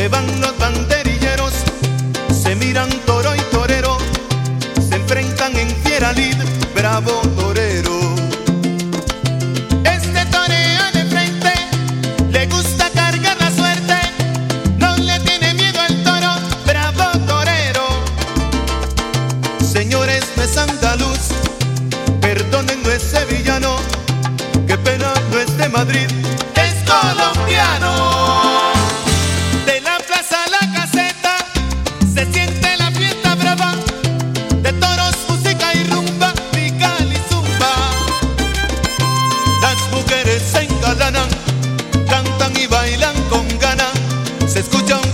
Se van los banderilleros, se miran toro y torero, se enfrentan en fiera lid, bravo torero. Este torea de frente, le gusta cargar la suerte, no le tiene miedo al toro, bravo torero. Señores, no es andaluz, perdonen, no es sevillano, qué pena, no es de Madrid, es colombiano. De la plaza a la caseta se siente la fiesta brava, de toros, música y rumba, pical y zumba. Las mujeres se engalanan, cantan y bailan con ganas, se escucha un